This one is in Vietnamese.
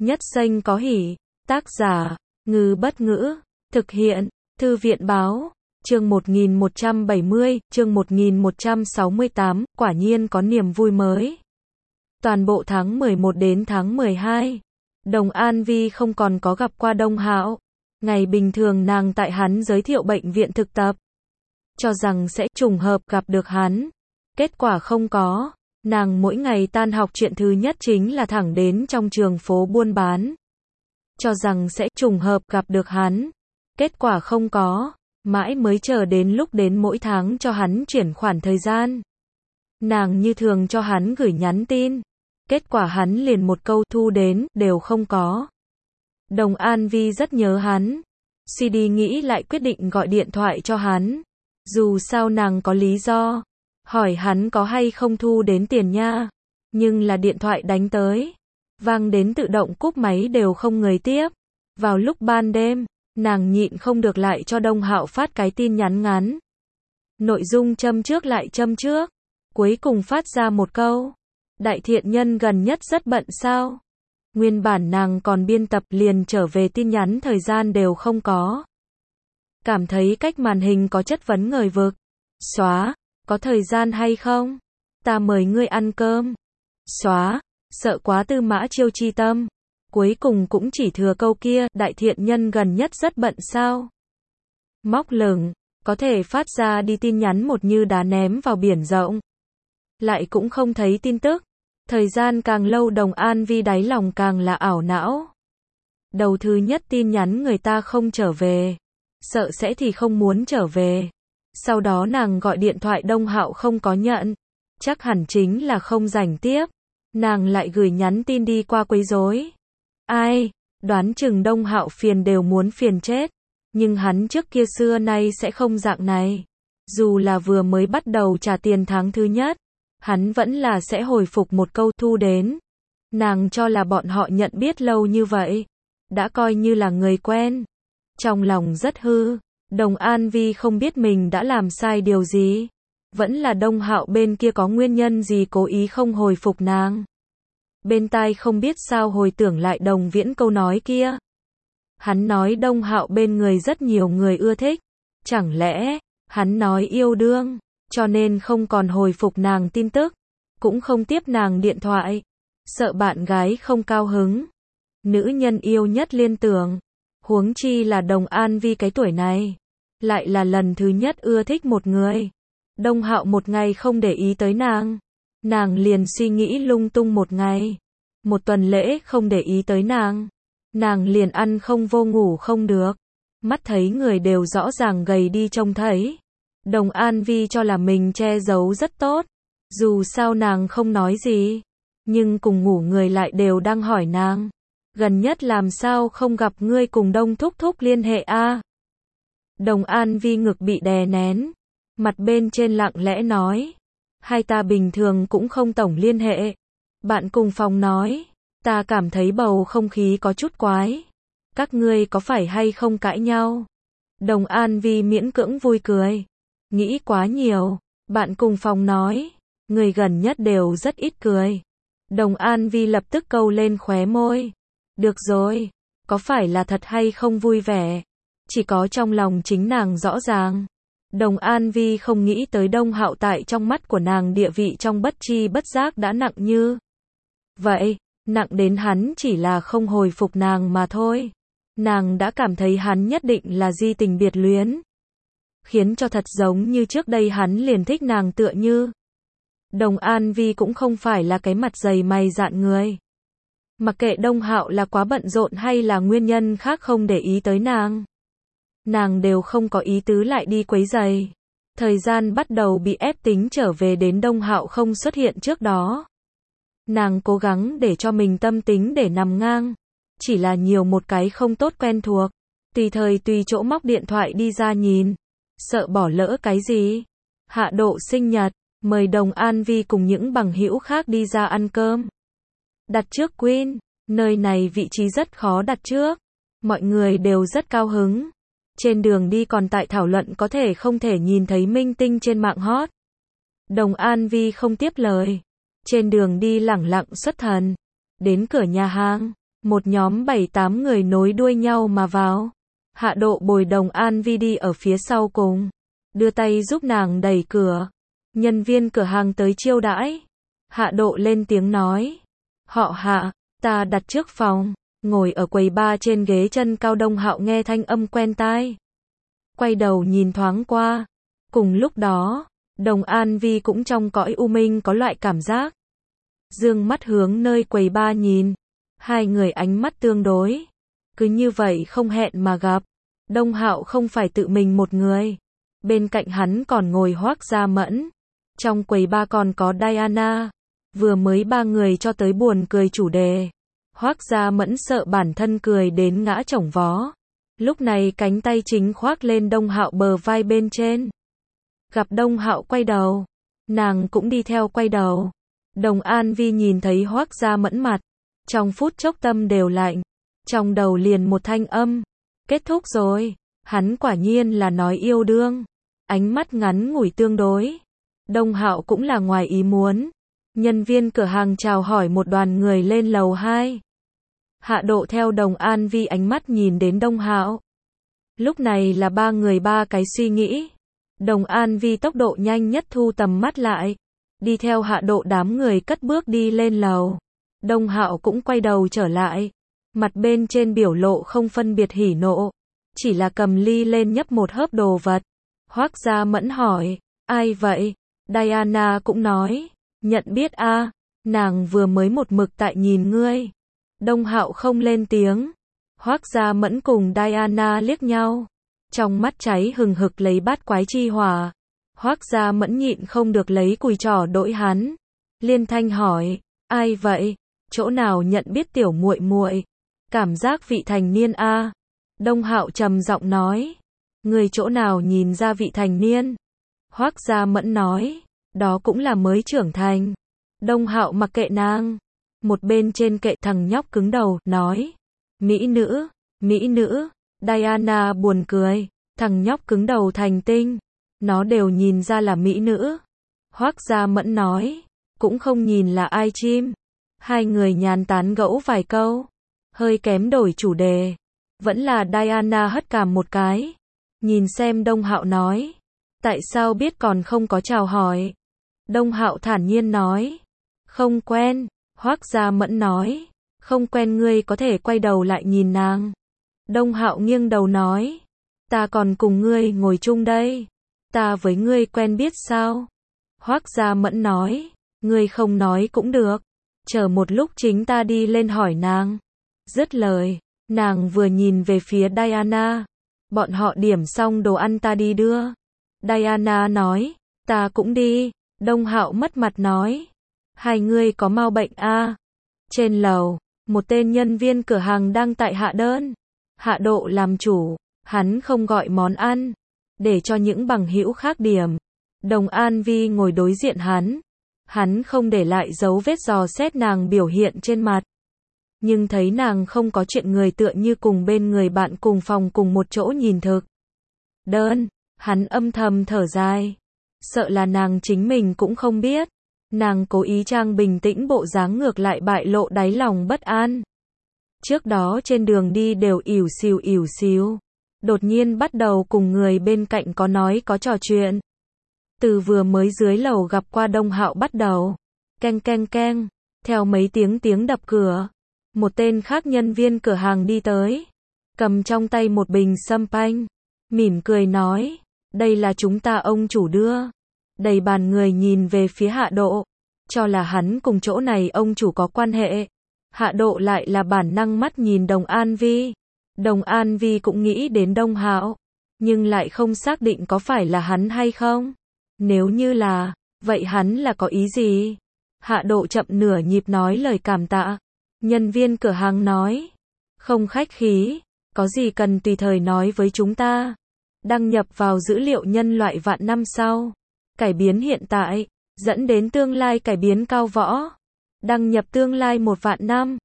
Nhất xanh có hỉ. Tác giả, Ngư Bất Ngữ. Thực hiện, Thư viện Báo. Chương 1170, chương 1168, quả nhiên có niềm vui mới. Toàn bộ tháng 11 đến tháng 12, Đồng An Vi không còn có gặp qua Đông Hạo. Ngày bình thường nàng tại hắn giới thiệu bệnh viện thực tập, cho rằng sẽ trùng hợp gặp được hắn. Kết quả không có. Nàng mỗi ngày tan học chuyện thứ nhất chính là thẳng đến trong trường phố buôn bán, cho rằng sẽ trùng hợp gặp được hắn. Kết quả không có. Mãi mới chờ đến lúc đến mỗi tháng cho hắn chuyển khoản thời gian, nàng như thường cho hắn gửi nhắn tin. Kết quả hắn liền một câu thu đến đều không có. Đồng An Vi rất nhớ hắn. Suy đi nghĩ lại quyết định gọi điện thoại cho hắn. Dù sao nàng có lý do, hỏi hắn có hay không thu đến tiền nha. Nhưng là điện thoại đánh tới, vang đến tự động cúp máy đều không người tiếp. Vào lúc ban đêm, nàng nhịn không được lại cho Đông Hạo phát cái tin nhắn ngắn. Nội dung châm trước lại châm trước. Cuối cùng phát ra một câu: đại thiện nhân gần nhất rất bận sao? Nguyên bản nàng còn biên tập liền trở về tin nhắn thời gian đều không có. Cảm thấy cách màn hình có chất vấn ngời vực. Xóa, có thời gian hay không? Ta mời ngươi ăn cơm. Xóa, sợ quá Tư Mã Chiêu chi tâm. Cuối cùng cũng chỉ thừa câu kia, đại thiện nhân gần nhất rất bận sao? Móc lửng, có thể phát ra đi tin nhắn một như đá ném vào biển rộng. Lại cũng không thấy tin tức. Thời gian càng lâu Đồng An Vi đáy lòng càng là ảo não. Đầu thứ nhất tin nhắn người ta không trở về, sợ sẽ thì không muốn trở về. Sau đó nàng gọi điện thoại Đông Hạo không có nhận, chắc hẳn chính là không rảnh tiếp. Nàng lại gửi nhắn tin đi qua quấy rối. Ai, đoán chừng Đông Hạo phiền đều muốn phiền chết. Nhưng hắn trước kia xưa nay sẽ không dạng này. Dù là vừa mới bắt đầu trả tiền tháng thứ nhất, hắn vẫn là sẽ hồi phục một câu thu đến. Nàng cho là bọn họ nhận biết lâu như vậy, đã coi như là người quen. Trong lòng rất hư. Đồng An Vi không biết mình đã làm sai điều gì. Vẫn là Đông Hạo bên kia có nguyên nhân gì cố ý không hồi phục nàng. Bên tai không biết sao hồi tưởng lại Đồng Viễn câu nói kia. Hắn nói Đông Hạo bên người rất nhiều người ưa thích. Chẳng lẽ, hắn nói yêu đương, cho nên không còn hồi phục nàng tin tức, cũng không tiếp nàng điện thoại, sợ bạn gái không cao hứng. Nữ nhân yêu nhất liên tưởng, huống chi là Đồng An Vi cái tuổi này, lại là lần thứ nhất ưa thích một người. Đông Hạo một ngày không để ý tới nàng, nàng liền suy nghĩ lung tung một ngày. Một tuần lễ không để ý tới nàng liền ăn không vô ngủ không được. Mắt thấy người đều rõ ràng gầy đi trông thấy. Đồng An Vi cho là mình che giấu rất tốt. Dù sao nàng không nói gì, nhưng cùng ngủ người lại đều đang hỏi nàng. Gần nhất làm sao không gặp ngươi cùng Đông Thúc Thúc liên hệ a? Đồng An Vi ngực bị đè nén, mặt bên trên lặng lẽ nói. Hai ta bình thường cũng không tổng liên hệ. Bạn cùng phòng nói, ta cảm thấy bầu không khí có chút quái. Các ngươi có phải hay không cãi nhau? Đồng An Vi miễn cưỡng vui cười. Nghĩ quá nhiều. Bạn cùng phòng nói, người gần nhất đều rất ít cười. Đồng An Vi lập tức câu lên khóe môi. Được rồi, có phải là thật hay không vui vẻ? Chỉ có trong lòng chính nàng rõ ràng. Đồng An Vi không nghĩ tới Đông Hạo tại trong mắt của nàng địa vị trong bất tri bất giác đã nặng như vậy, nặng đến hắn chỉ là không hồi phục nàng mà thôi. Nàng đã cảm thấy hắn nhất định là di tình biệt luyến, khiến cho thật giống như trước đây hắn liền thích nàng tựa như. Đồng An Vi cũng không phải là cái mặt dày mày dạn người. Mặc kệ Đông Hạo là quá bận rộn hay là nguyên nhân khác không để ý tới nàng đều không có ý tứ lại đi quấy rầy. Thời gian bắt đầu bị ép tính trở về đến Đông Hạo không xuất hiện trước đó. Nàng cố gắng để cho mình tâm tính để nằm ngang. Chỉ là nhiều một cái không tốt quen thuộc. Tùy thời tùy chỗ móc điện thoại đi ra nhìn. Sợ bỏ lỡ cái gì. Hạ Độ sinh nhật, mời Đồng An Vi cùng những bằng hữu khác đi ra ăn cơm. Đặt trước Queen, nơi này vị trí rất khó đặt trước. Mọi người đều rất cao hứng. Trên đường đi còn tại thảo luận có thể không thể nhìn thấy minh tinh trên mạng hot. Đồng An Vi không tiếp lời. Trên đường đi lẳng lặng xuất thần. Đến cửa nhà hàng, Một nhóm 7-8 người nối đuôi nhau mà vào. Hạ Độ bồi Đồng An Vi đi ở phía sau cùng, đưa tay giúp nàng đẩy cửa. Nhân viên cửa hàng tới chiêu đãi. Hạ Độ lên tiếng nói. Họ Hạ, ta đặt trước phòng. Ngồi ở quầy bar trên ghế chân cao. Đông Hạo nghe thanh âm quen tai, quay đầu nhìn thoáng qua. Cùng lúc đó, Đồng An Vi cũng trong cõi u minh có loại cảm giác. Dương mắt hướng nơi quầy bar nhìn. Hai người ánh mắt tương đối. Cứ như vậy không hẹn mà gặp. Đông Hạo không phải tự mình một người. Bên cạnh hắn còn ngồi Hoắc Gia Mẫn. Trong quầy bar còn có Diana. Vừa mới ba người cho tới buồn cười chủ đề. Hoắc Gia Mẫn sợ bản thân cười đến ngã chổng vó. Lúc này cánh tay chính khoác lên Đông Hạo bờ vai bên trên. Gặp Đông Hạo quay đầu, nàng cũng đi theo quay đầu. Đồng An Vi nhìn thấy Hoắc Gia Mẫn mặt, trong phút chốc tâm đều lạnh. Trong đầu liền một thanh âm. Kết thúc rồi. Hắn quả nhiên là nói yêu đương. Ánh mắt ngắn ngủi tương đối. Đông Hạo cũng là ngoài ý muốn. Nhân viên cửa hàng chào hỏi một đoàn người lên lầu 2. Hạ Độ theo Đồng An Vi ánh mắt nhìn đến Đông Hạo. Lúc này là ba người ba cái suy nghĩ. Đồng An Vi tốc độ nhanh nhất thu tầm mắt lại, đi theo Hạ Độ đám người cất bước đi lên lầu. Đông Hạo cũng quay đầu trở lại, mặt bên trên biểu lộ không phân biệt hỉ nộ, chỉ là cầm ly lên nhấp một hớp đồ vật. Hoắc Gia Mẫn hỏi, ai vậy? Diana cũng nói, nhận biết a, nàng vừa mới một mực tại nhìn ngươi. Đông Hạo không lên tiếng. Hoắc Gia Mẫn cùng Diana liếc nhau, trong mắt cháy hừng hực lấy bát quái chi hỏa. Hoắc Gia Mẫn nhịn không được lấy cùi trỏ đỗi hắn. Liên thanh hỏi, ai vậy? Chỗ nào nhận biết tiểu muội muội? Cảm giác vị thành niên a. Đông Hạo trầm giọng nói, người chỗ nào nhìn ra vị thành niên? Hoắc Gia Mẫn nói, đó cũng là mới trưởng thành. Đông Hạo mặc kệ nàng. Một bên trên kệ thằng nhóc cứng đầu, nói, mỹ nữ, mỹ nữ. Diana buồn cười, thằng nhóc cứng đầu thành tinh, nó đều nhìn ra là mỹ nữ. Hoắc Gia Mẫn nói, cũng không nhìn là ai chim. Hai người nhàn tán gẫu vài câu, hơi kém đổi chủ đề. Vẫn là Diana hất cằm một cái, nhìn xem Đông Hạo nói, tại sao biết còn không có chào hỏi? Đông Hạo thản nhiên nói, không quen. Hoắc Gia Mẫn nói, không quen ngươi có thể quay đầu lại nhìn nàng. Đông Hạo nghiêng đầu nói, ta còn cùng ngươi ngồi chung đây, ta với ngươi quen biết sao? Hoắc Gia Mẫn nói, ngươi không nói cũng được, chờ một lúc chính ta đi lên hỏi nàng. Dứt lời, nàng vừa nhìn về phía Diana, bọn họ điểm xong đồ ăn ta đi đưa. Diana nói, ta cũng đi. Đông Hạo mất mặt nói, hai người có mau bệnh a? Trên lầu, một tên nhân viên cửa hàng đang tại hạ đơn. Hạ Độ làm chủ, hắn không gọi món ăn, để cho những bằng hữu khác điểm. Đồng An Vi ngồi đối diện hắn không để lại dấu vết dò xét nàng biểu hiện trên mặt. Nhưng thấy nàng không có chuyện người tựa như cùng bên người bạn cùng phòng cùng một chỗ nhìn thực đơn, hắn âm thầm thở dài, sợ là nàng chính mình cũng không biết. Nàng cố ý trang bình tĩnh bộ dáng ngược lại bại lộ đáy lòng bất an. Trước đó trên đường đi đều ỉu xìu, đột nhiên bắt đầu cùng người bên cạnh có nói có trò chuyện. Từ vừa mới dưới lầu gặp qua Đông Hạo bắt đầu, keng keng keng, theo mấy tiếng đập cửa, một tên khác nhân viên cửa hàng đi tới, cầm trong tay một bình sâm panh, mỉm cười nói, đây là chúng ta ông chủ đưa. Đầy bàn người nhìn về phía Hạ Độ, cho là hắn cùng chỗ này ông chủ có quan hệ. Hạ Độ lại là bản năng mắt nhìn Đồng An Vi. Đồng An Vi cũng nghĩ đến Đông Hạo, nhưng lại không xác định có phải là hắn hay không. Nếu như là, vậy hắn là có ý gì? Hạ Độ chậm nửa nhịp nói lời cảm tạ. Nhân viên cửa hàng nói, không khách khí, có gì cần tùy thời nói với chúng ta. Đăng nhập vào dữ liệu nhân loại vạn năm sau. Cải biến hiện tại, dẫn đến tương lai cải biến cao võ. Đăng nhập tương lai 1 vạn năm.